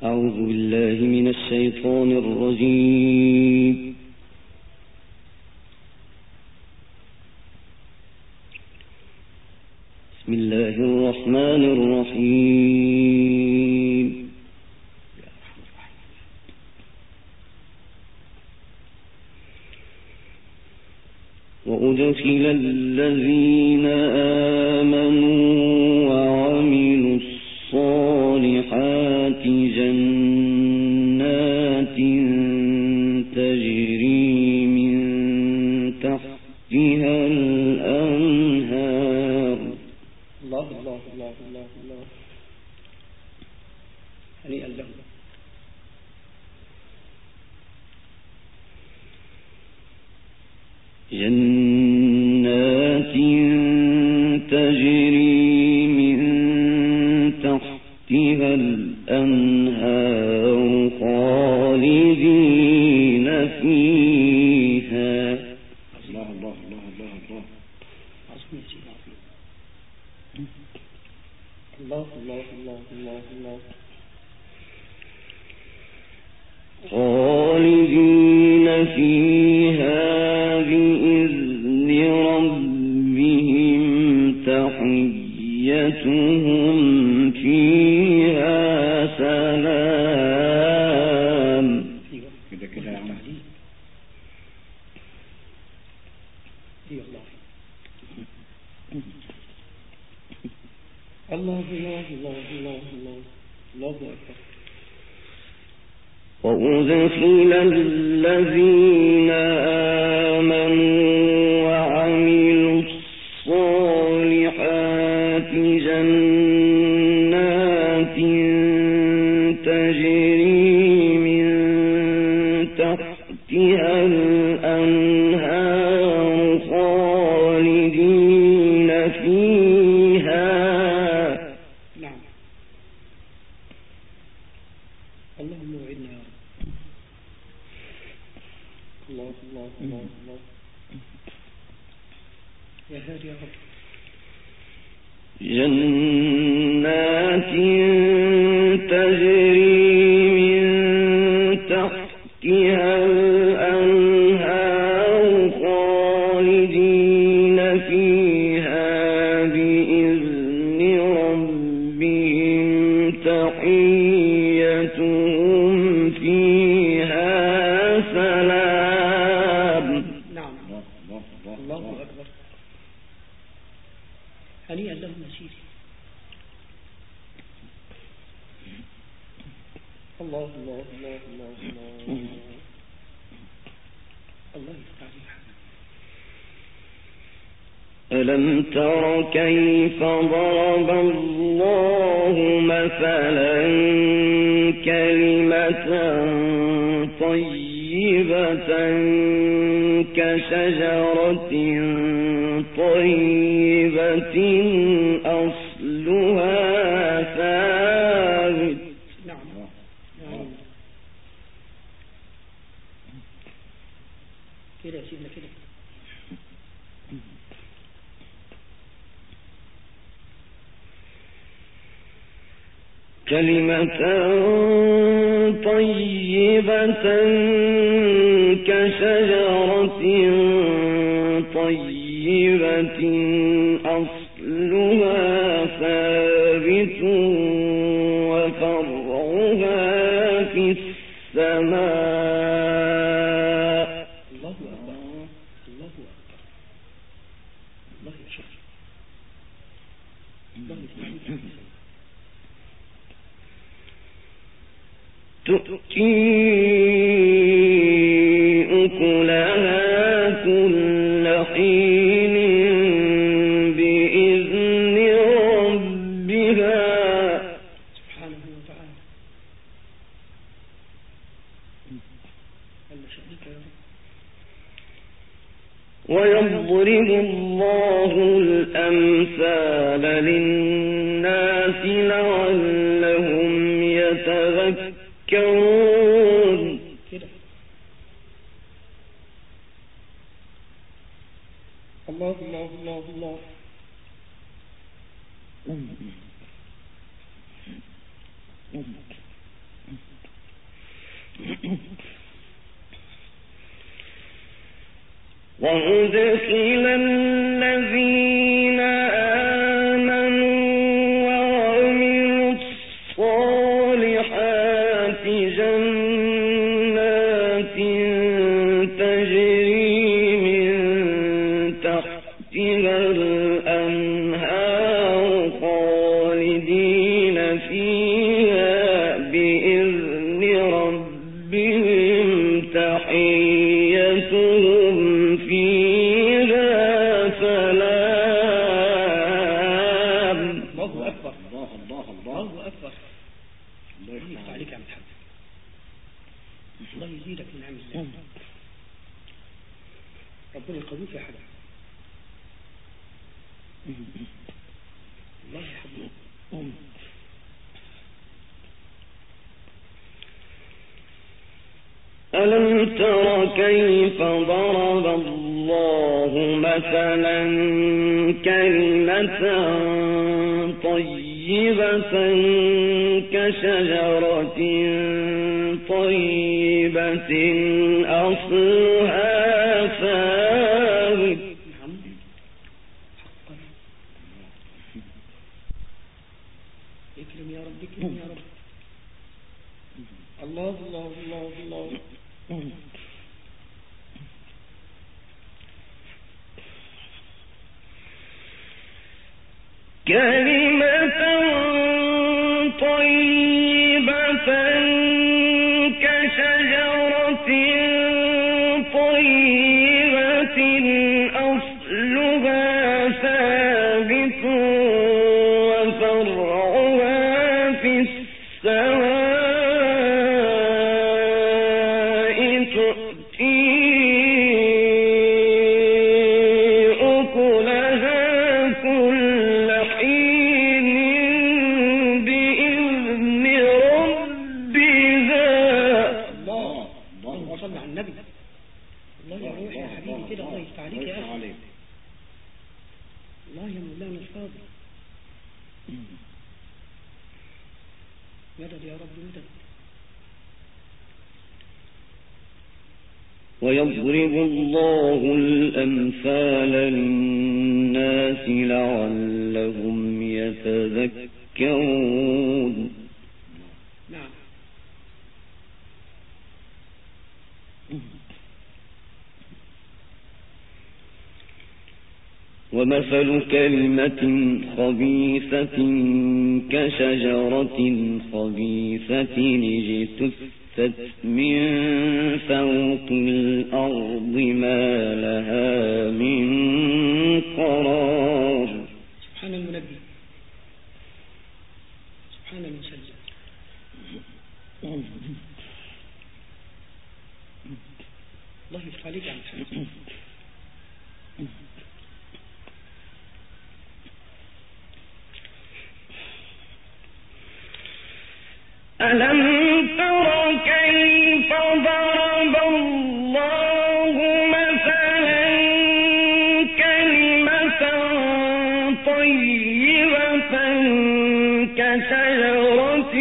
أعوذ بالله من الشيطان الرجيم. بسم الله الرحمن الرحيم. وأدخل الذين آمنوا وعملوا الصالحات جنات تجري من تحتها الأنهار. الله الله الله الله الله. هنيئا له. جنات تجري من تحتها الأنهار خالدين فيها. الله الله الله الله الله. عظيم يا سيدي عظيم. الله الله الله الله الله. خالدين فيها بإذن ربهم تحيتهم فيها سلام. كده كده يا عم. الله الله الله الله الله الله أكبر. وأدخل الذين آمنوا وعملوا الصالحات جنات تجري من تحتها الأنهار خالدين فيها. نعم. اللهم وعدنا يا رب. الله الله الله الله. يا هادي يا رب. جنات تجري من تحتها الأنهار خالدين فيها بإذن ربهم تحيتهم فيها سلام. نعم. الله أكبر. هنيئا لهم يا سيدي. الله الله الله الله الله. الله يفتح عليك. ألم تر كيف ضرب الله مثلا كلمة طيبة كشجرة طيبة أصلها ثابت. نعم. كده يا سيدنا كده. كلمة طيبة كشجرة طيبة أصلها ثابت وفرعها في السماء. الله أكبر. الله أكبر. الله يشفع. الله يفتح. تؤتي أكلها كل حين بإذن ربها. سبحانه وتعالى. الله شأنك يا رب. ويضرب الله الأمثال للناس لعلهم يتذكرون. كده. الله الله الله الله. وأدخل الذين آمنوا وعملوا الصالحات جنات تجري من تحتها الأنهار خالدين فيها بإذن ربهم تحيتهم فيها سلام. الله أكبر. الله الله الله أكبر. الله يفتح عليك يا عم الحاج. الله يزيدك من نعم الله. ربنا يقويك يا حاج. الله يا حبيبي. ألم تر كيف ضرب الله مثلا كلمة طيبة كشجرة طيبة أصلها ثابت. اكرم يا رب، اكرم يا رب. الله الله الله الله. كلمة طيبة كشجرة طيبة أصلها ثابت وفرعها في السماء تؤتي أكلها كل حين بإذن ربها. الله اللهم صل على النبي. الله يا روحي يا حبيبي كده. الله يفتح عليك يا أخي. الله يا مولانا الفاضل. مدد يا رب مدد. ويضرب الله الأمثال للناس لعلهم يتذكرون. نعم. ومثل كلمة خبيثة كشجرة خبيثة اجتثت من فوق الأرض ما لها من قرار. سبحان المنبي، سبحان المسجل. الله يفتح عليك يا عم الحاج. ألم تر كيف ضرب الله مثلا كلمة طيبة كشجرة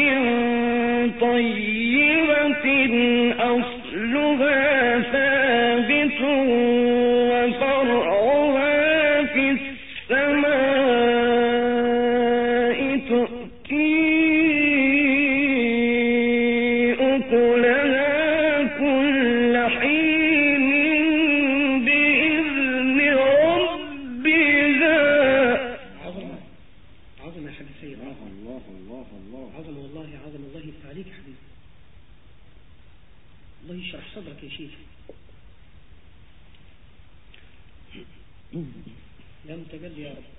طيبة أصلها ثابت وفرعها في السماء تؤتي أكلها كل حين بإذن ربها. عظمة عظمة يا حبيبي سيد. الله الله الله. عظمة والله عظمة. الله يفتح عليك يا حبيبي. الله يشرح صدرك يا شيخ. يا متجلي يا رب.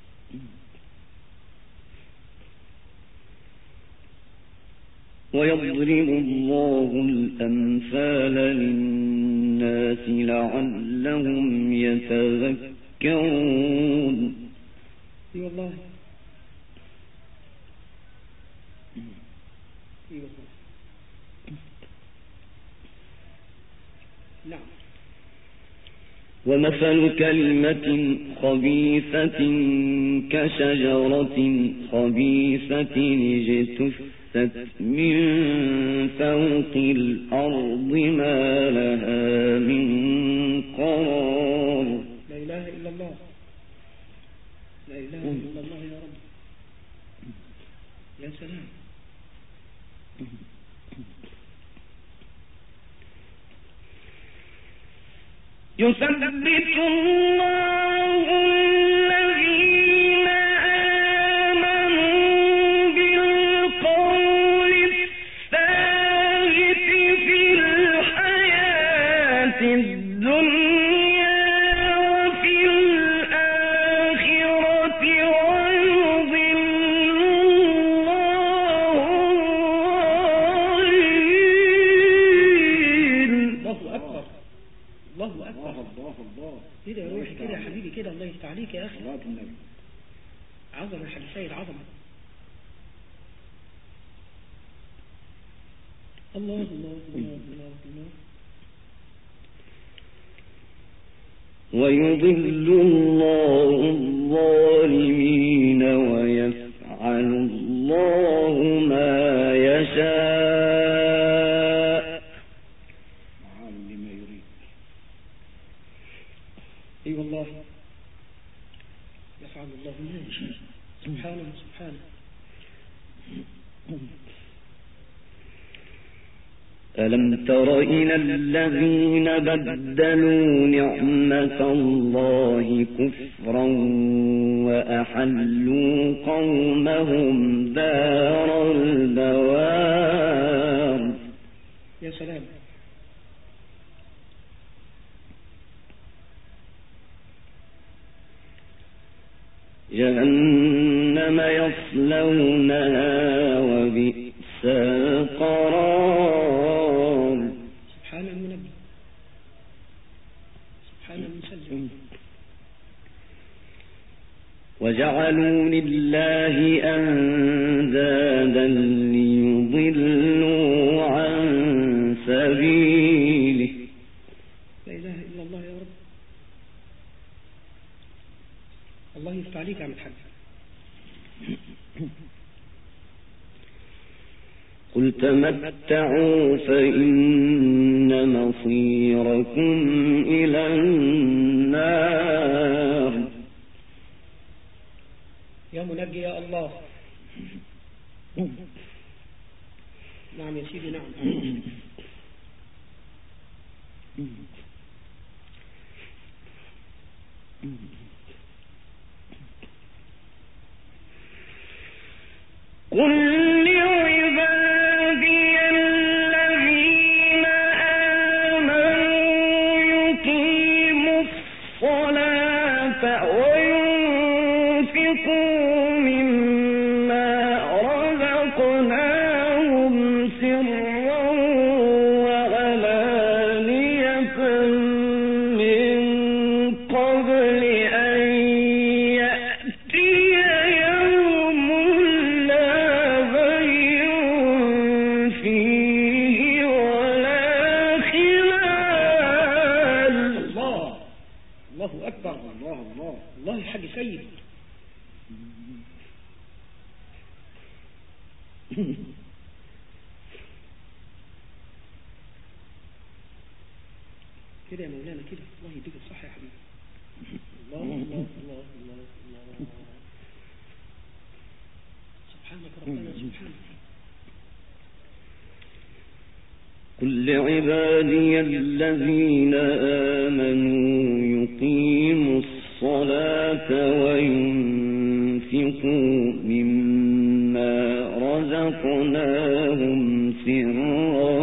ويضرب الله الأمثال للناس لعلهم يتذكرون. اي والله. اي والله. نعم. ومثل كلمة خبيثة كشجرة خبيثة اجتثت من فوق الأرض ما لها من قرار. إله إلا الله، لا إله إلا الله يا رب. يا سلام. يثبت الله الذين آمنوا بالقول الثابت في الحياة الدنيا وفي الآخرة ويضل الله الظالمين. الله أكبر، الله أكبر. الله كده يا روحي، كده يا حبيبي، كده الله يفتح عليك يا أخي. عظمة يا حبيب سيد، عظمة. الله الله الله الله الله. ويضل الله الظالمين ويفعل الله ما يشاء. لما يريد. اي والله يفعل الله ما يشاء. سبحانه سبحانه. ألم تر إلى الذين بدلوا نعمة الله كفرا وأحلوا قومهم دار البوار. يا سلام. جهنم يصلونها وبئس القرار. سبحان المنبه، سبحان المسلم. وجعلوا لله أندادا ليضلوا عن سبيله. لا إله إلا الله يا رب. الله يفتح عليك يا عم الحاج. قل تمتعوا فإن مصيركم إلى النار. يا منجي يا الله. نعم يا سيدي، نعم. قل لعبادي الذين آمنوا يقيموا الصلاة وينفقوا مما رزقناهم سرا وعلانية من قبل أن يأتي يوم لا بيع فيه ولا خلال. الله الله أكبر. الله الله الله يا حاج سيد. كده يا مولانا، كده الله يديك الصحة يا حبيبي. الله الله الله الله الله. سبحانك ربنا سبحانك. قل لعبادي الذين آمنوا يقيموا الصلاة وينفقوا مما رزقناهم سرا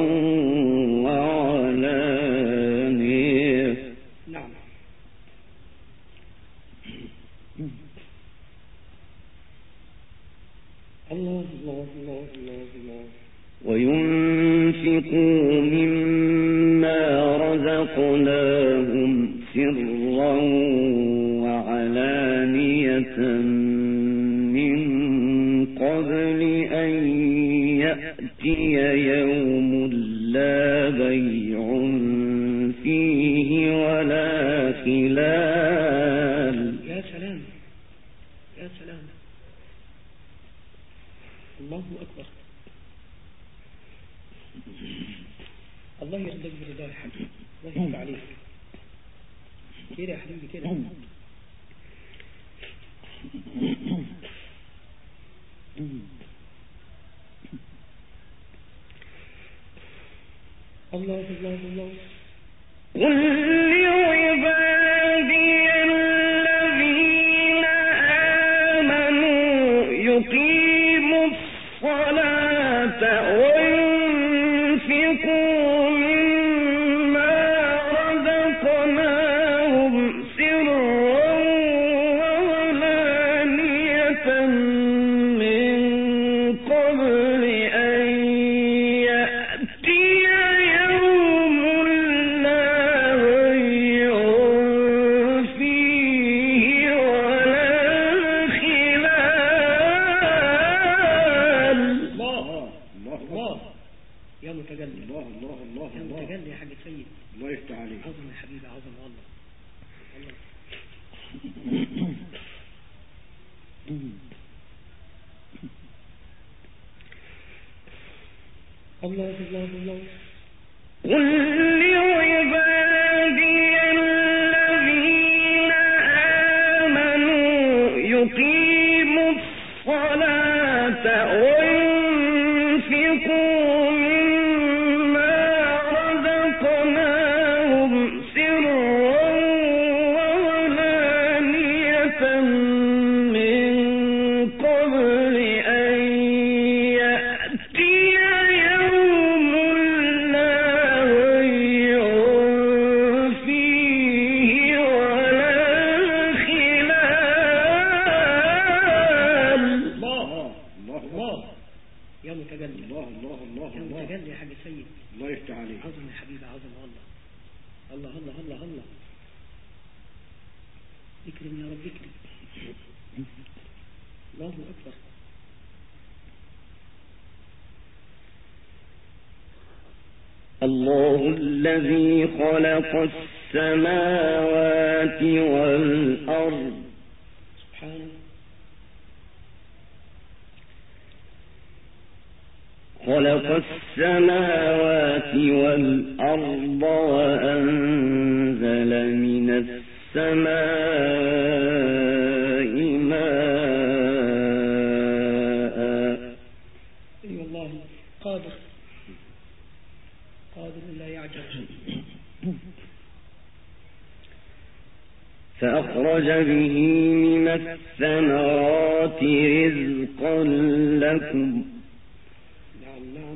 وعلانية. نعم. الله الله الله الله الله. وينفقوا مما رزقناهم سرا وعلانية من قبل أن يأتي يوم لا بيع فيه ولا خلال. يا سلام يا سلام. الله أكبر. الله يرضيك برضاه يا حبيبي. الله يرضى عليك. كده يا حبيبي كده. الله الله الله. قل لعبادي الذين آمنوا يقيموا الصلاة وينفقوا مما رزقناهم سرا وعلانية من قبل أن يأتي يوم لا بيع فيه ولا خلال. الله الله يا متجلي. الله الله الله يا متجلي يا حاج سيد. الله يفتح عليك. عظم يا حبيبي عظم والله. الله الله الله. قل لعبادي الذين آمنوا يقيموا الصلاة وينفقوا مما رزقناهم سرا وعلانية من قبل أن يأتي يوم لا بيع فيه ولا خلال. الله الله الله يا متجلي. الله الله الله يا الله. متجلي يا حاج سيد. الله يفتح عليك. عظم يا حبيبي عظم والله. الله الله الله الله. اكرم يا رب اكرم. الله أكبر. الله الذي خلق السماوات والأرض سبحانه. خلق السماوات والأرض وأنزل من السماء ماء. اي والله قادر قادر لا يعجز. فأخرج به من الثمرات رزقا لكم نعم نعم.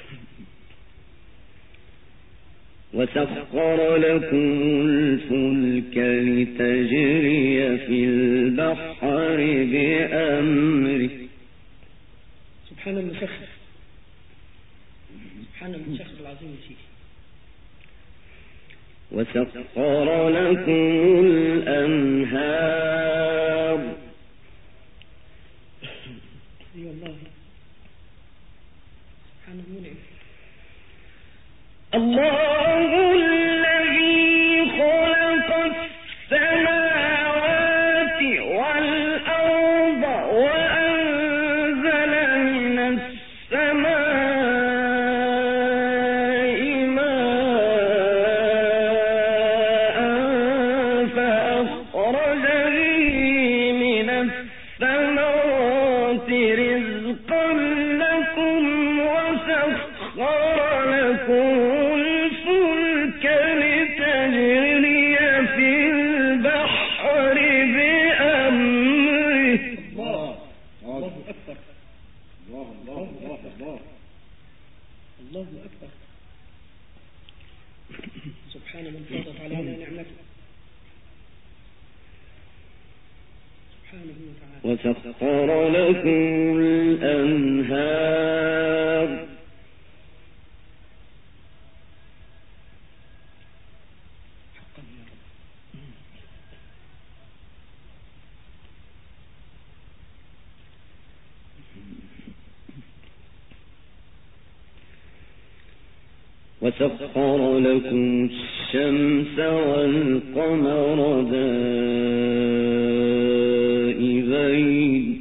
وسخر لكم الفلك لتجري في البحر بأمره. سبحان المسخر. سبحان المسخر العظيم يا سيدي. وسخر لكم الأنهار. اي والله سبحان المنعم. الله الذي خلق السماوات والأرض وأنزل من السماء ماء فأخرج به من الثمرات رزقا لكم وسخر لكم الفلك لتجري في البحر بأمره. الله الله أكبر. الله الله الله الله. الله أكبر. سبحان من فاضت علينا نعمته سبحانه وتعالى. وسخر لكم الأنهار. حقا يا رب. وسخر لكم الشمس والقمر دائبين.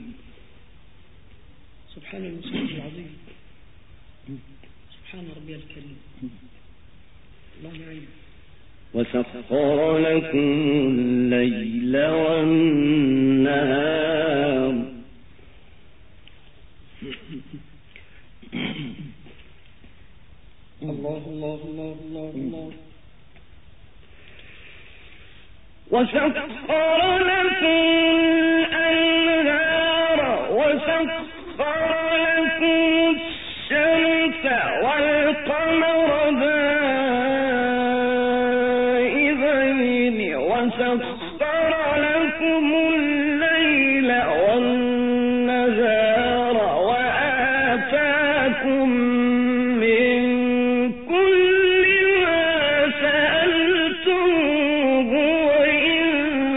سبحان المسخر العظيم. سبحان ربي الكريم. الله يعين. وسخر لكم الليل والنهار الله الله الله الله الله وسخر لكم الأنهار وسخر لكم الشمس والقمر دائبين وسخر لكم الليل والنهار وآتاكم من كل ما سألتموه وإن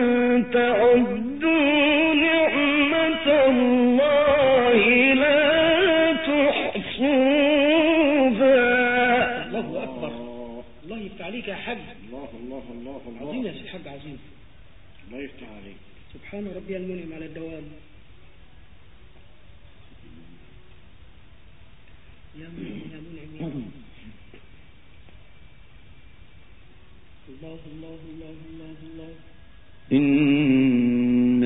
تعدوا نعمة الله لا تحصوها. الله أكبر. الله يفتح عليك يا حاج. الله الله الله الله. عظيم يا سيد حاج، عظيم. الله يفتح عليك. سبحان ربي المنعم على الدوام. يا منعم يا منعم يا رب. الله الله الله الله الله. إن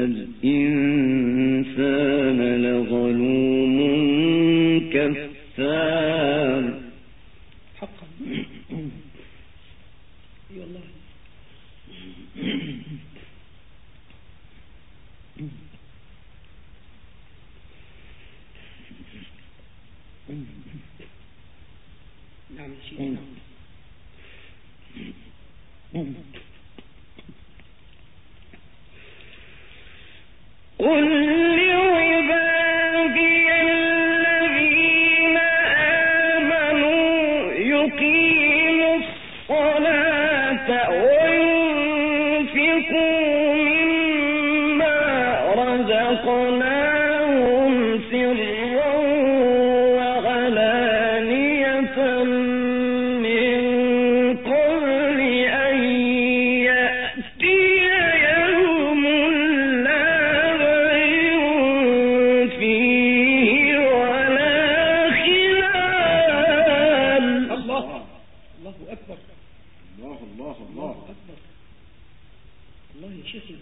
الإنسان لظلوم كفار. حقا. اي والله. نعم يا سيدي نعم. قل لعبادي الذين آمنوا يقيموا الصلاة وينفقوا مما رزقناهم سرا وعلانية من قبل أن يأتي يوم لا بيع فيه ولا خلال. الله الله أكبر. الله الله الله الله. أكبر. الله يا شيخي.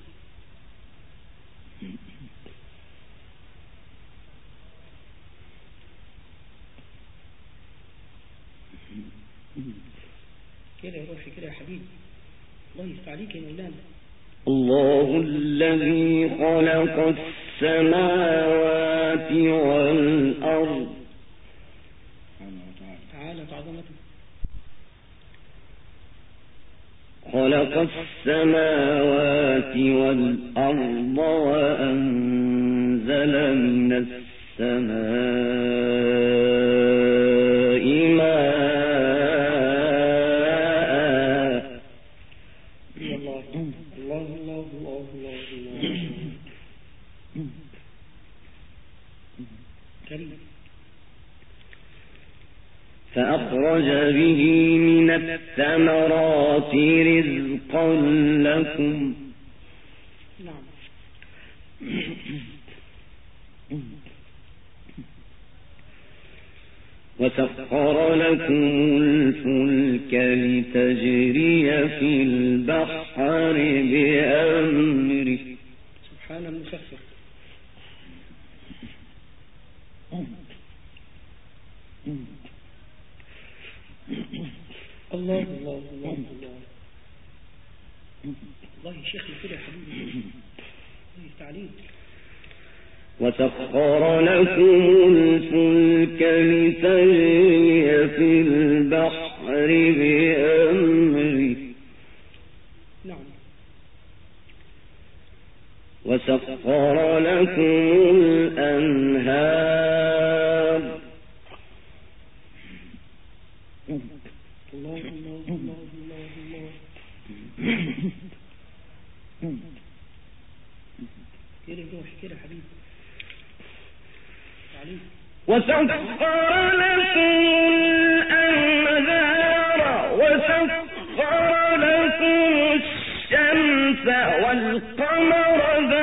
كده يا روحي كده يا حبيبي. الله يفتح عليك يا مولانا. الله الذي خلق السماوات والأرض سبحانه وتعالى. تعالى عظمته. خلق السماوات والأرض وأنزل من السماء ماء. الله الله الله الله الله الله. كريم. فأخرج به من الثمرات رزقا لكم. نعم. وسخر لكم الفلك لتجري في البحر بأمره. سبحان المسخر. الله الله الله الله. الله يا شيخ كده يا حبيبي. الله يفتح عليك. وسخر لكم الفلك لتجري في البحر بأمره. نعم. وسخر لكم الأنهار. الله الله الله الله الله. كده روحي كده يا حبيبي. عليك. وسخر لكم الأنهار وسخر لكم الشمس والقمر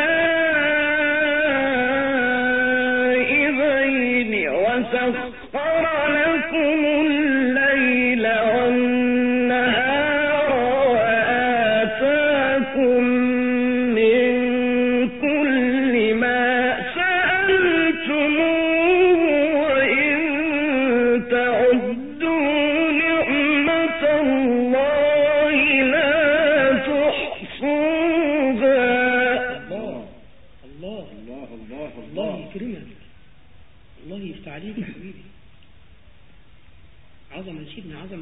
دائبين وسخر لكم الليل والنهار عليك يا حبيبي. عظمة يا سيدنا، عظمة.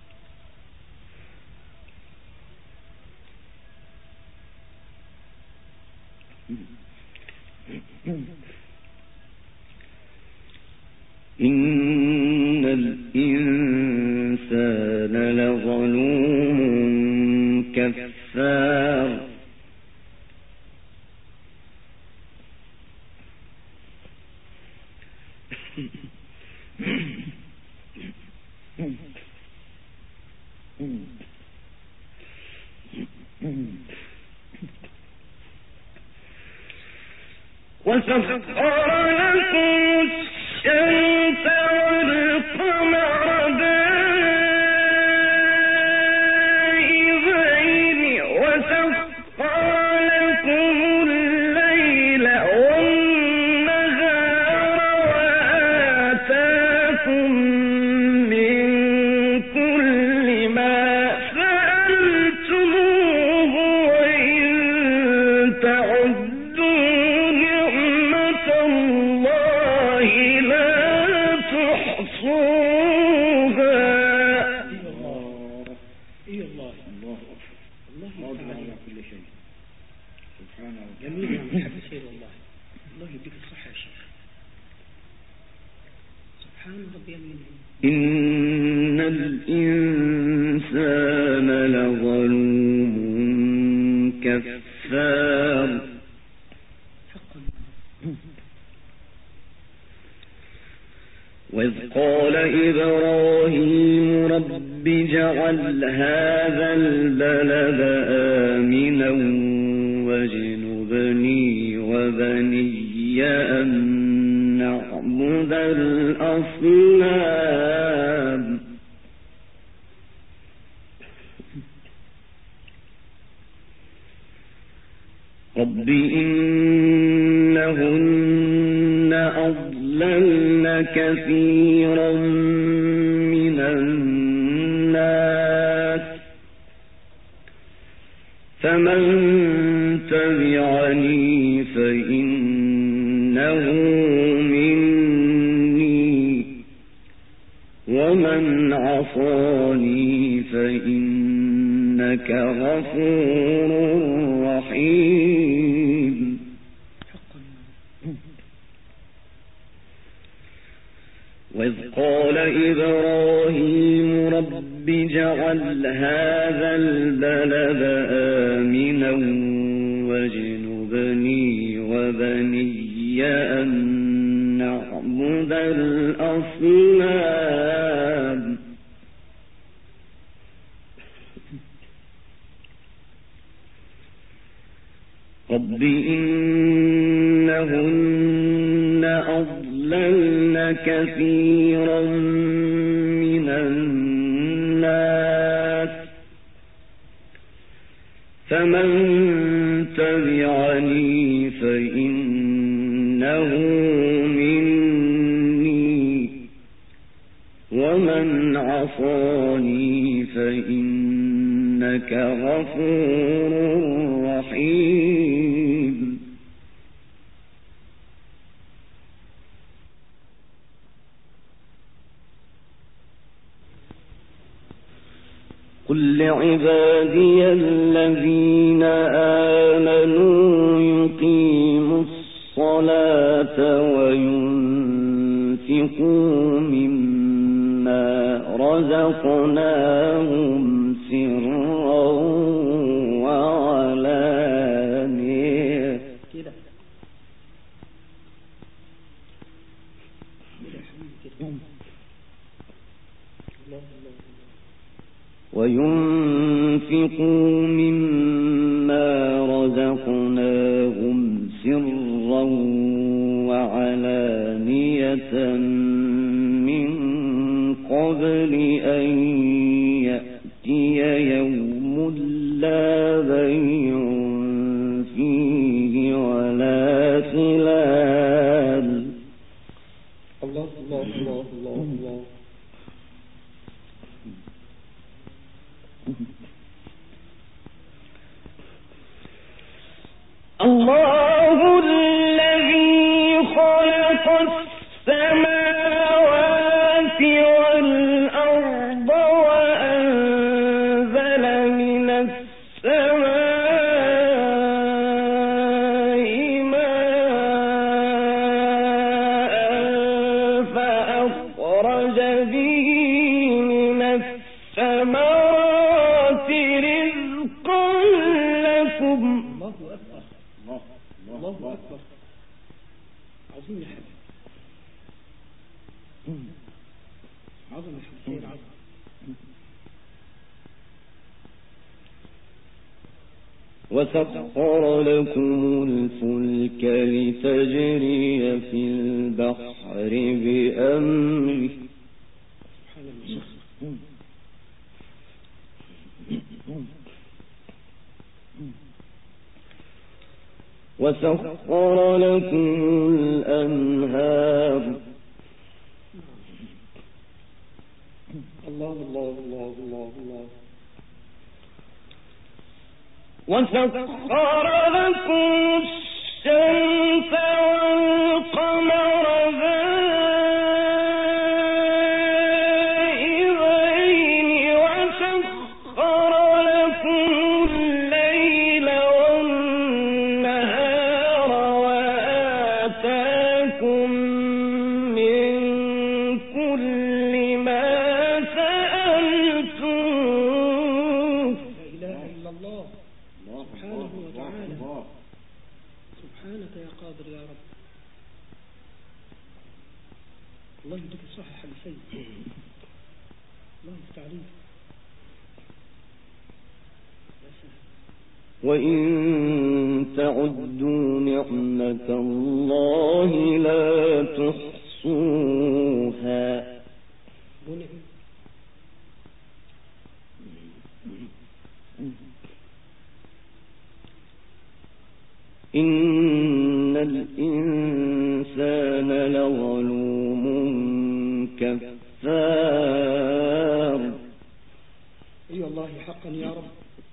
إن الإنسان لظلوم كفار. وسخر لكم الشمس والقمر دائبين وسخر لكم الليل والنهار وآتاكم من كل ما سألتموه وإن تعدوا نعمة الله لا تحصوها. إيه الله، الله الله قادر يفتح على عليك. كل شيء سبحانه وتعالى. جميل يا عم الحاج سيد والله. الله يديك الصحة يا شيخ. سبحان ربي المنعم. إن الإنسان لظلوم كفار. حقا. وإذ قال إبراهيم رب اجعل هذا البلد آمنا واجنبني وبني أن نعبد الأصنام. رب إنهن أضللن كثيرا من الناس فمن تبعني فإنه مني ومن عصاني فإنك غفور رحيم. وإذ قال إبراهيم رب اجعل هذا البلد آمنا واجنبني وبني أن نعبد الأصنام. رب إنهن أضللن كثيرا من الناس فمن تبعني فإنه مني ومن عصاني فإنك غفور رحيم. قل لعبادي الذين آمنوا يقيموا الصلاة وينفقوا مما رزقناهم سرا وعلانية. كده وينفقوا مما رزقناهم سرا وعلانية من قبل أن يأتي يوم لا بيع فيه ولا خلال. الله الله الله الله الله. الله الذي خلق السماوات عظمة الحديثية العظمة. وسخر لكم الفلك لتجري في البحر بأمره وسخر لكم الأنهار. الله الله الله الله الله. وسخر لكم الشمس والقمر دائبين وسخر لكم الليل والنهار وآتاكم من كل ما سألتموه. لا إله إلا الله سبحانه وتعالى. سبحانك يا قادر يا رب. الله يديك الصحة حبيبي. الله يستعليك. وإن تعدوا نعمة الله لا تحصوها. إن الإنسان لظلوم كفار. أي والله حقا يا رب.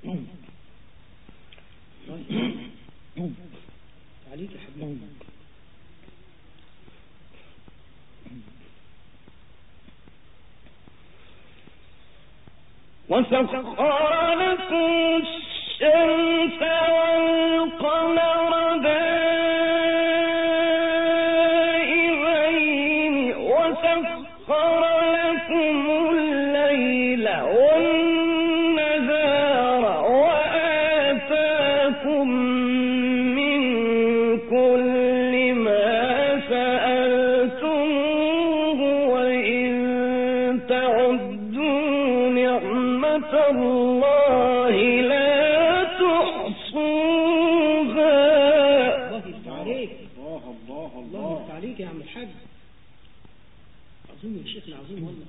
عليك يا حبيبي. وسخر لكم الشمس والقمر دائبين وسخر لكم الليل والنهار وآتاكم من كل ما سألتموه وإن تعدوا نعمة الله لا تحصوها. الله يفتح عليك. الله يفتح عليك يا عم الحاج. عظيم يا شيخنا، عظيم والله.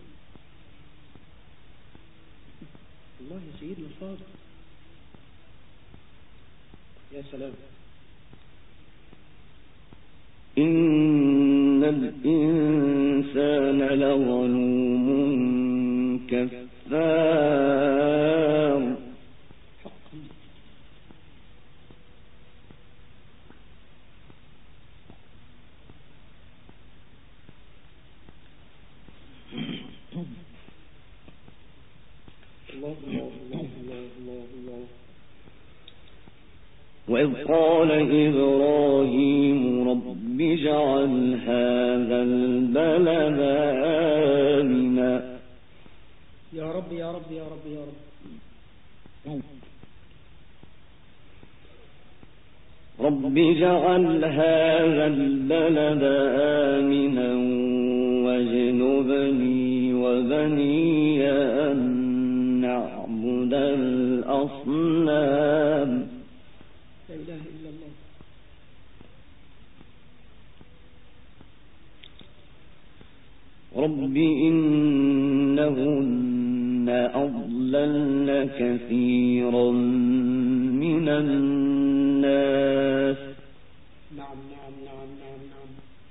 الله يا سيدنا الفاضل. يا سلام. إن الإنسان لظلوم كفار. الله الله الله الله الله. وإذ قال إبراهيم رب اجعل هذا البلد آمنا. يا رب يا رب يا رب يا رب. رب اجعل هذا البلد آمنا واجنبني وبني أن نعبد الأصنام. لا إله إلا الله. رب إنهن أضللن كثيرا من الناس. نعم نعم نعم نعم نعم.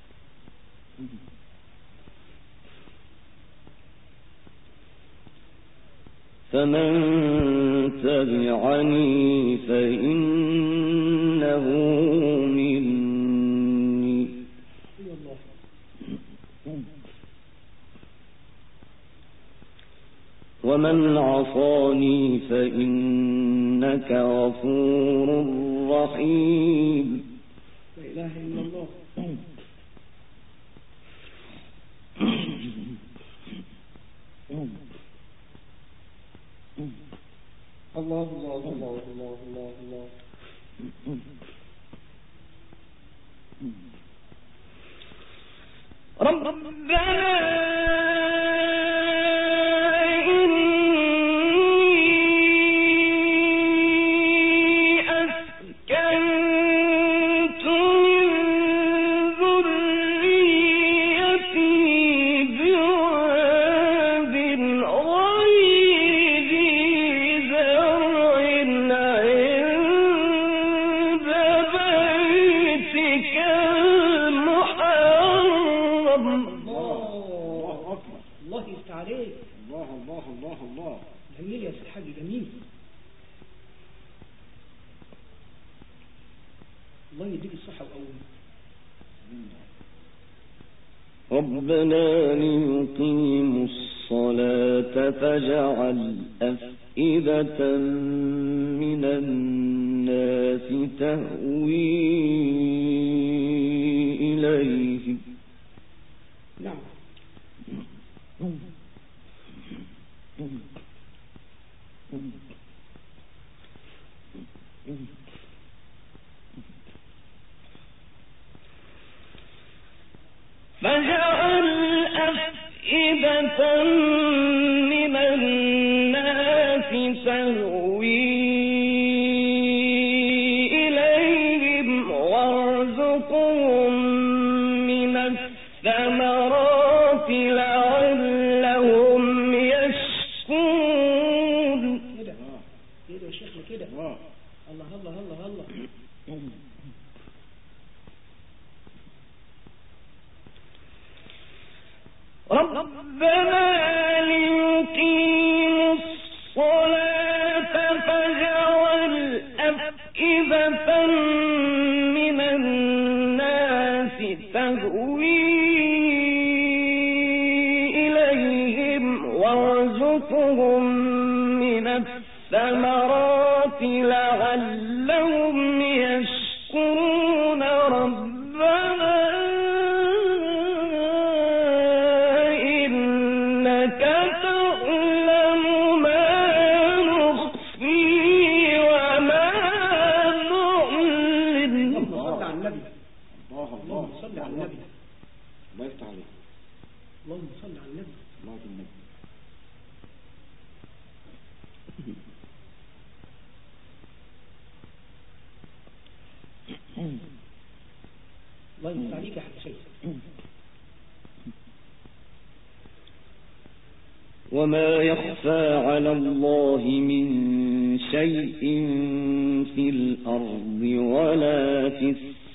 فمن تبعني فإنه مني ومن عصاني فإنك غفور رحيم. لا إله إلا الله. الله الله الله الله الله الله. ربنا عليك. الله الله الله الله. جميل يا سيد الحاج، جميل. الله يديك الصحة وقوي. ربنا ليقيموا الصلاة فاجعل أفئدة من الناس تهوي إليهم. نعم. فاجعل أفئدة من الناس تهوي إليهم وارزقهم من الثمرات لعلهم يشكرون. كده يا شيخنا كده. الله الله الله الله. ربنا ليقيموا الصلاة فاجعل أفئدة من الناس تهوي إليهم وارزقهم من الثمرات لعلهم يشكرون. ربنا اللهم صل على النبي. الله النبي. الله يفتح عليك يا حاج سيد. وما يخفى على الله من شيء في الأرض ولا في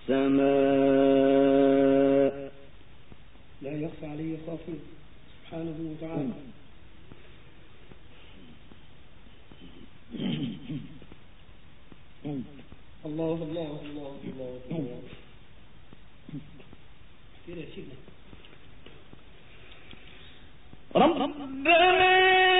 السماء. لا يخفى عليه خافي سبحانه وتعالى. الله الله الله الله الله. كده يا سيدنا. ربنا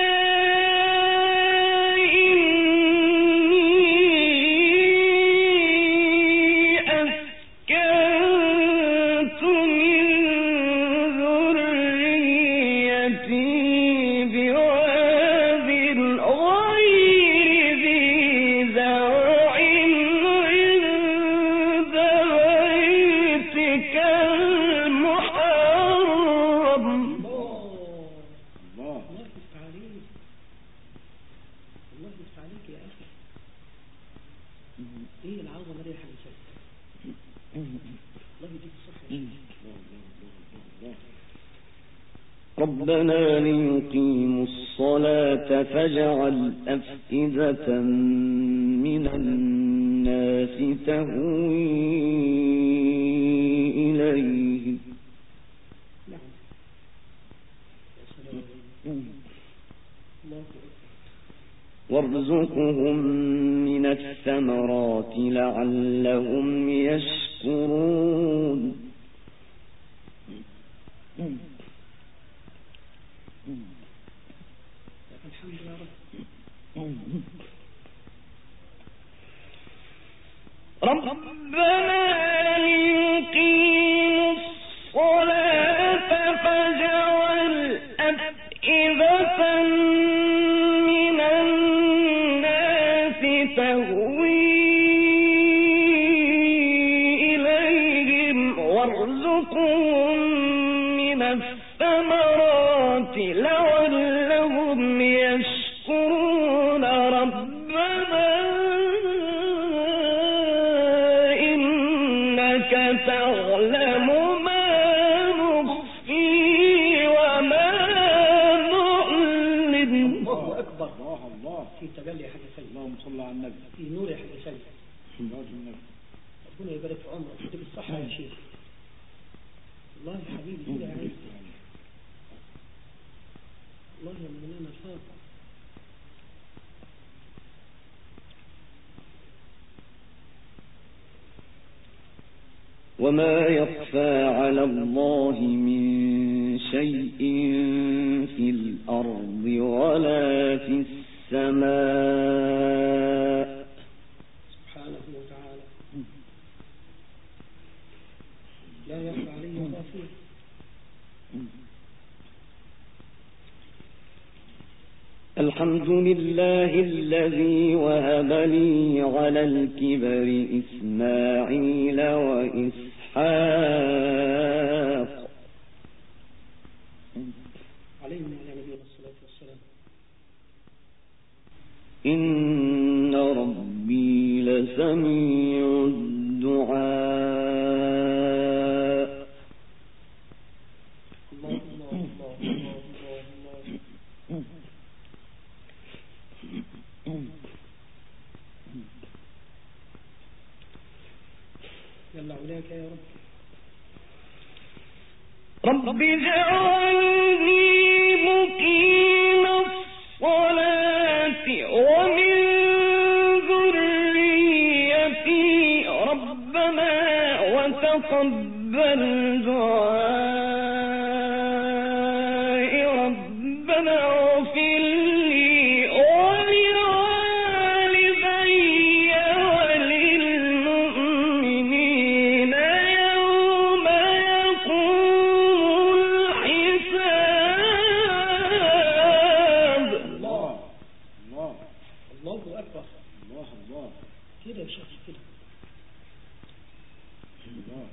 ربنا ليقيموا الصلاة فاجعل أفئدة من الناس تهوي إليهم وارزقهم من الثمرات لعلهم يشكرون. الحمد لله ربنا ليقيموا الصلاة فاجعل أفئدة من الناس تهوي إليهم وارزقهم من الثمرات لعلهم يشكرون. ربنا إنك تعلم ما نخفي وما نعلن. الله أكبر. الله الله. في تجلي يا حاج سيد. اللهم صل على النبي. في نور يا حاج سيد. الله النبي. ربنا يبارك في عمرك ويديك الصحة يا شيخ. الله يا حبيبي كده يا عيني. الله يا مولانا الفاضل. وما يخفى على الله من شيء في الأرض ولا في السماء سبحانه وتعالى، لا يخفى عليه خافيه. الحمد لله الذي وهب لي على الكبر إسماعيل وإسحاق عليهم وعلى نبينا الصلاة والسلام. إن ربي لسميع الدعاء. الله الله الله الله الله الله. يلا علاك يا رب. رب اجعلني مقيم الصلاة ومن ذريتي ربنا وتقبل دعائي ربنا اغفر لي ولوالدي وللمؤمنين يوم يقوم الحساب. الله الله الله أكبر. الله الله كده يا شيخ كده. الله.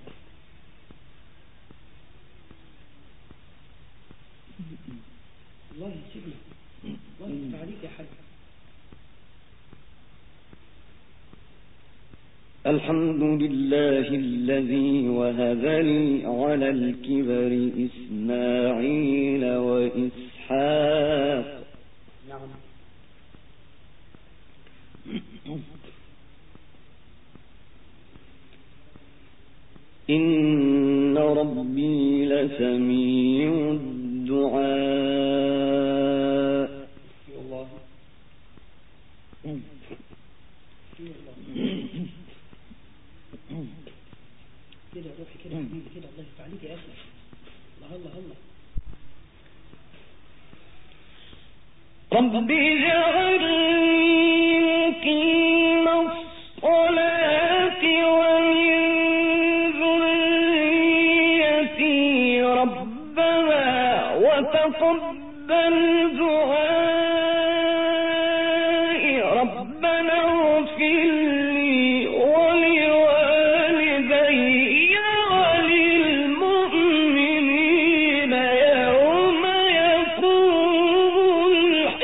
الله يسيبنا. الله يفتح عليك يا حاج. الحمد لله الذي وهب لي على الكبر إسماعيل وإسحاق. نعم. إن ربي لسميع الدعاء. والله كده روحي كده حبيبي كده. الله يفتح عليك يا أخي. الله الله الله. رب اجعلني مقيم الصلاة ومن ذريتي ربنا وتقبل دعائي ربنا اغفر لي ولوالدي وللمؤمنين يوم يقوم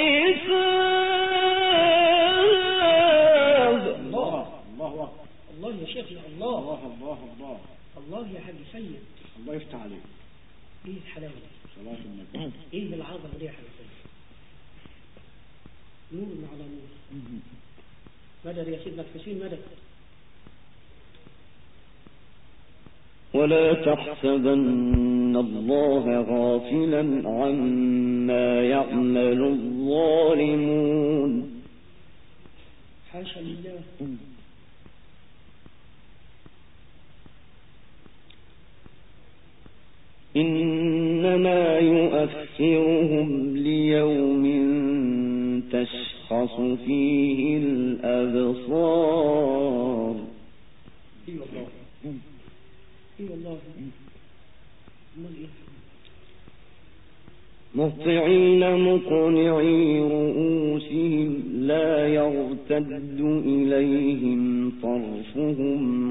الحساب. الله الله أكبر. الله يا شيخ يا الله. الله الله الله. الله يا حاج سيد. الله يفتح عليك. ايه الحلاوة دي؟ صلاة النبي. ايه العظمة دي يا حاج سيد؟ نور على نور. مدد يا سيدنا الحسين مدد. ولا تحسبن الله غافلا عما يعمل الظالمون. حاشا لله. إنما يؤخرهم ليوم تشخص فيه الأبصار. اي والله. اي والله. امال ايه؟ مهطعين مقنعي رؤوسهم لا يرتد إليهم طرفهم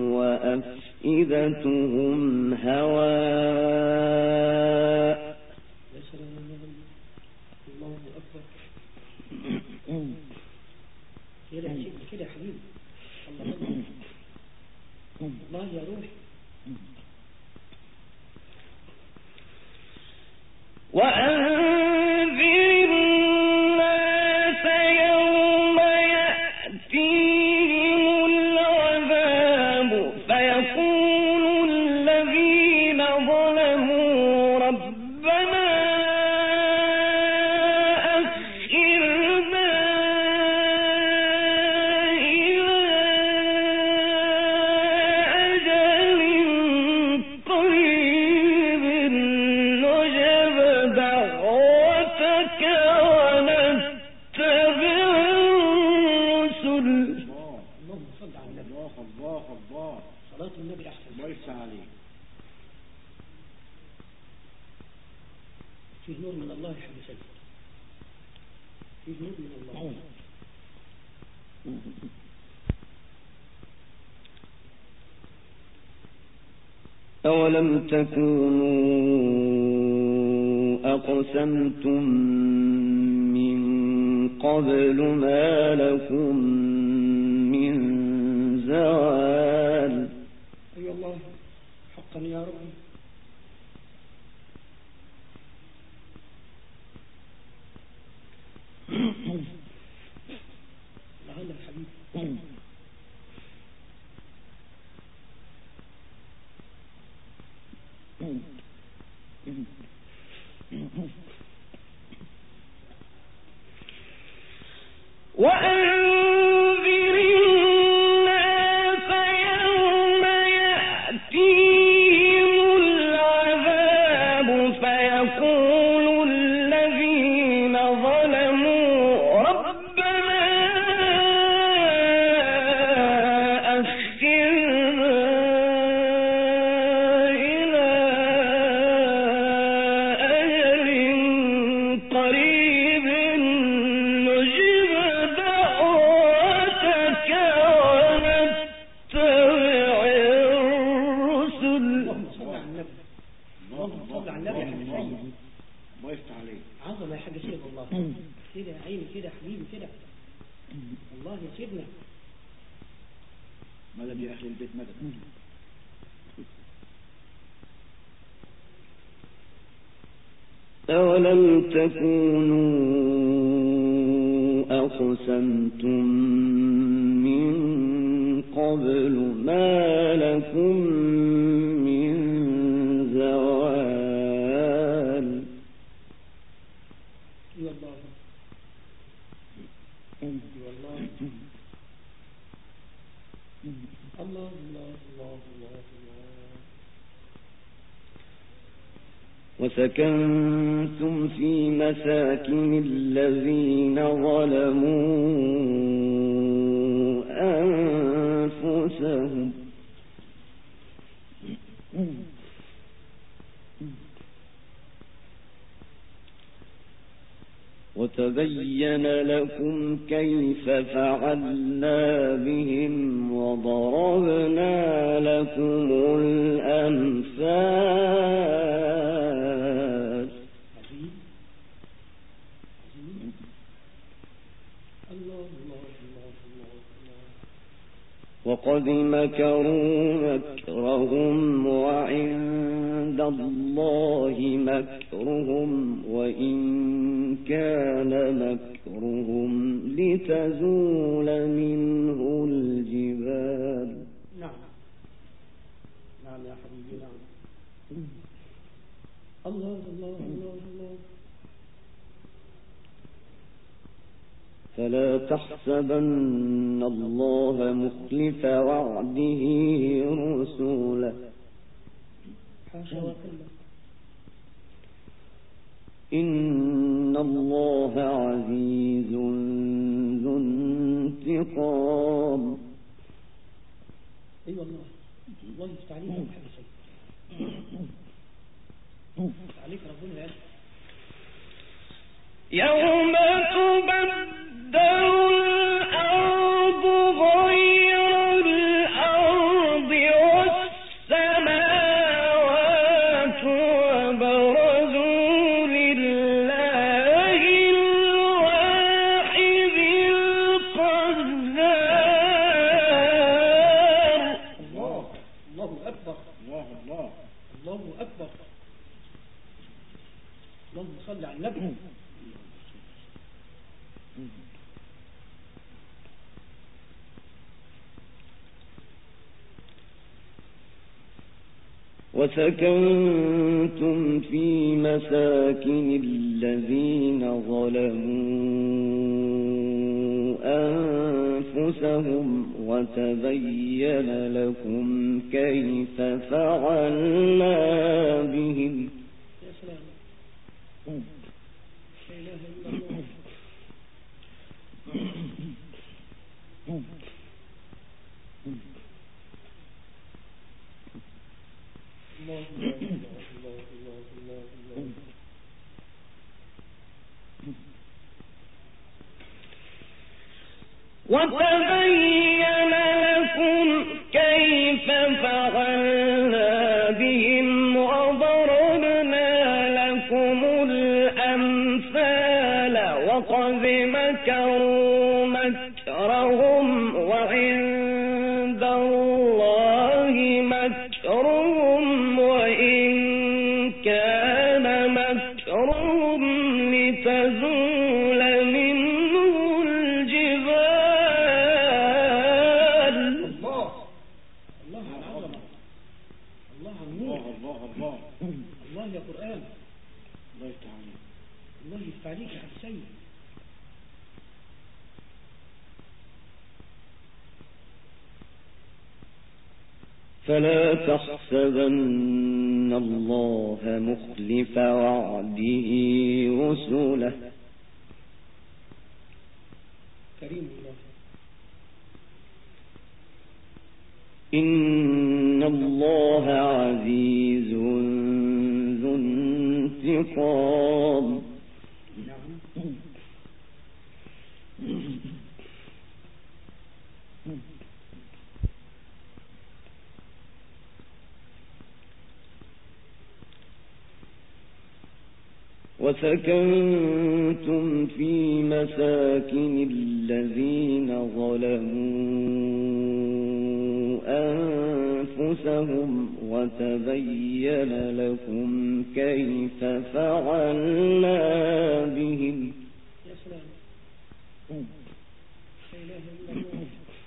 وأفئدتهم هواء. يا سلام. الله أكبر. كده يا سيدي كده يا حبيبي. الله الله. الله يا روحي. وأنذر الناس يوم يأتيهم العذاب فيقول الذين ظلموا ربنا فيه نور من الله يا حبيبي سيد، فيه نور من الله. أولم تكونوا أقسمتم من قبل ما لكم من زوال. أي الله حقا يا رب. لعل الحبيب وأنذر الناس يوم يأتيهم العذاب فيقول الذين ظلموا ربنا أخرنا إلى أجل قريب نجب دعوتك ونتبع الرسل. اللهم صل على النبي، اللهم صل على النبي يا حبيبي سيد. الله يفتح عليك. عظمة يا حاج سيد والله. كده يا عيني كده يا حبيبي كده. الله يا سيدنا. مدد يا أهل البيت مدد. أولم تكونوا أقسمتم من قبل ما لكم من زوال. يا الله يا الله الله الله الله الله الله. وسكنتم في مساكن الذين ظلموا أنفسهم وتبين لكم كيف فعلنا بهم وضربنا لكم الأمثال. عظيم عظيم. الله الله الله الله الله. وقد مكروا مكرهم وعند الله مكرهم وإن كان مكرهم لتزول منه الجبال. نعم نعم يا حبيبي نعم. الله الله الله الله. فلا تحسبن الله مخلف وعده رسله حاشا وكلا. إن الله عزيز ذو انتقام. اي والله الله يفتح عليك يا حبيبي سيد. يفتح عليك ربنا يا يوم تبدل الأرض غير الأرض والسماوات وبرزوا لله الواحد القهار. الله. الله أكبر. الله الله. الله أكبر. اللهم صل على النبي. وسكنتم في مساكن الذين ظلموا أنفسهم وتبين لكم كيف فعلنا بهم. يا سلام. لا إله إلا الله. الله الله الله الله الله الله. وتبين لكم كيف فعلنا بهم وضربنا لكم الأمثال وقد مكروا مكرهم وعند الله مكرهم وإن كان مكرهم لتزول منه الجبال. الله على العظمة، الله على النور، الله يا قرآن، الله يفتح عليك يا حسين. فلا تحسبن الله مخلف وعده رسله كريم الله. إن الله عزيز ذو انتقام. وسكنتم في مساكن الذين ظلموا أنفسهم وتبين لكم كيف فعلنا بهم. يا سلام، لا إله إلا الله.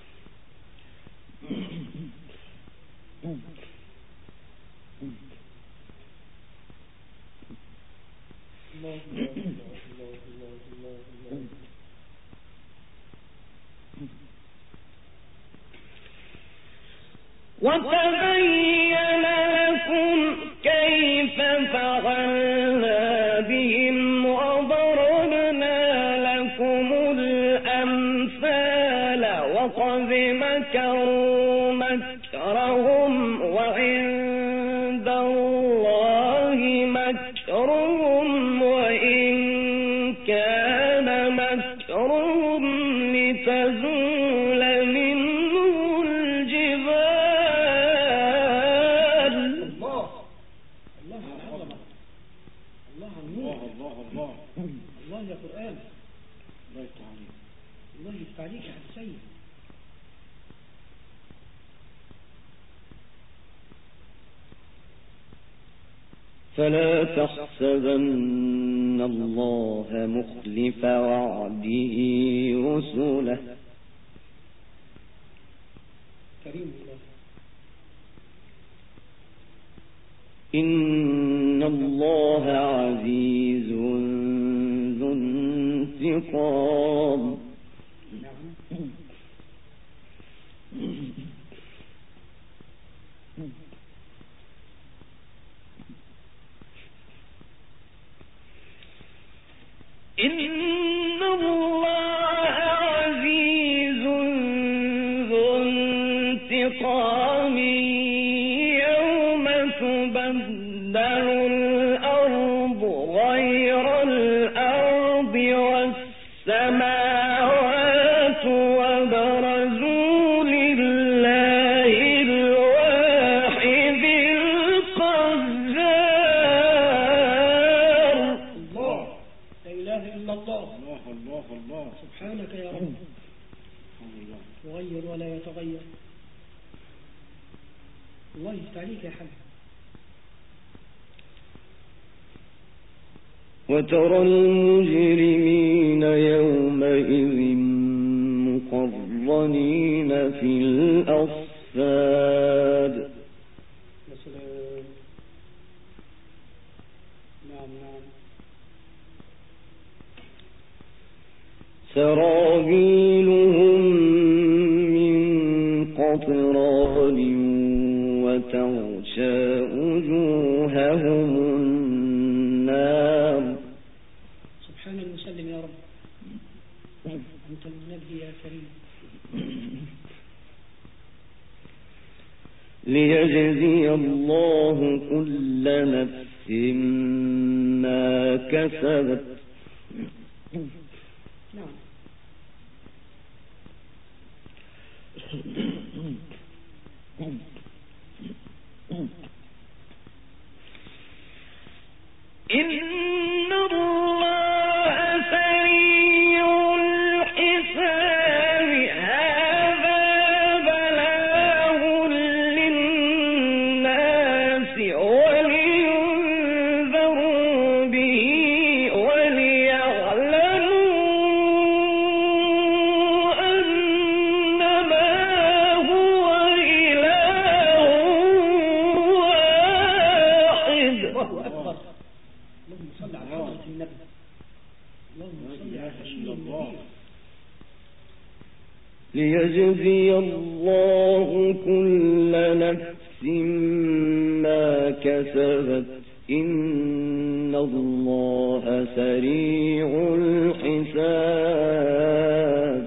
وتبين لكم كيف فعلنا بهم وضربنا لكم الأمثال وقد مكروا مكرهم وعند الله مكرهم وإن كان مكرهم لتزول منه الجبال. الله على العظمة، الله على النور، الله يا قرآن، الله يفتح عليك يا حسين. فلا تحسبن الله مخلف وعده رسله كريم الله. إن الله عزيز ذو انتقام. إن الله عزيز ذو انتقام يوم تبدل الأرض غير الأرض والسماوات وبرزوا لله الواحد القهار. الله، لا إله إلا الله. سبحانك يا رب، تغير ولا يتغير. الله يفتح عليك يا حبيبي. وترى المجرمين يومئذ مقرنين في الأصفاد. يا سلام، نعم نعم. سرابيلهم من قطران وتغشى وجوههم النار. سبحان المسلم يا رب، أنت المنبي يا كريم. ليجزي الله كل نفس ما كسبت نعم. إن الله سريع الحساب هذا بلاغ للناس ولينذروا به وليعلموا أنما هو إله واحد. الله أكبر. اللهم صل على حضرة النبي. اللهم صل على حشيم النبي. ليجزي الله كل نفس ما كسبت إن الله سريع الحساب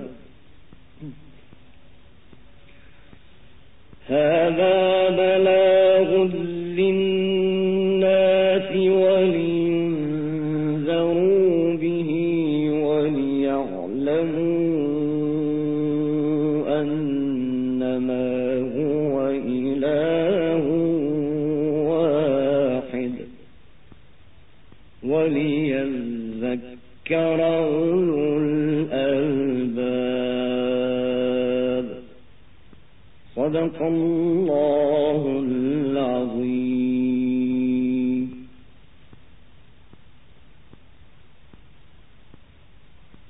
هذا بلاغ للناس ولينذروا به وليعلموا أنما هو إله واحد وليذكر أولو الألباب. صدق الله العظيم.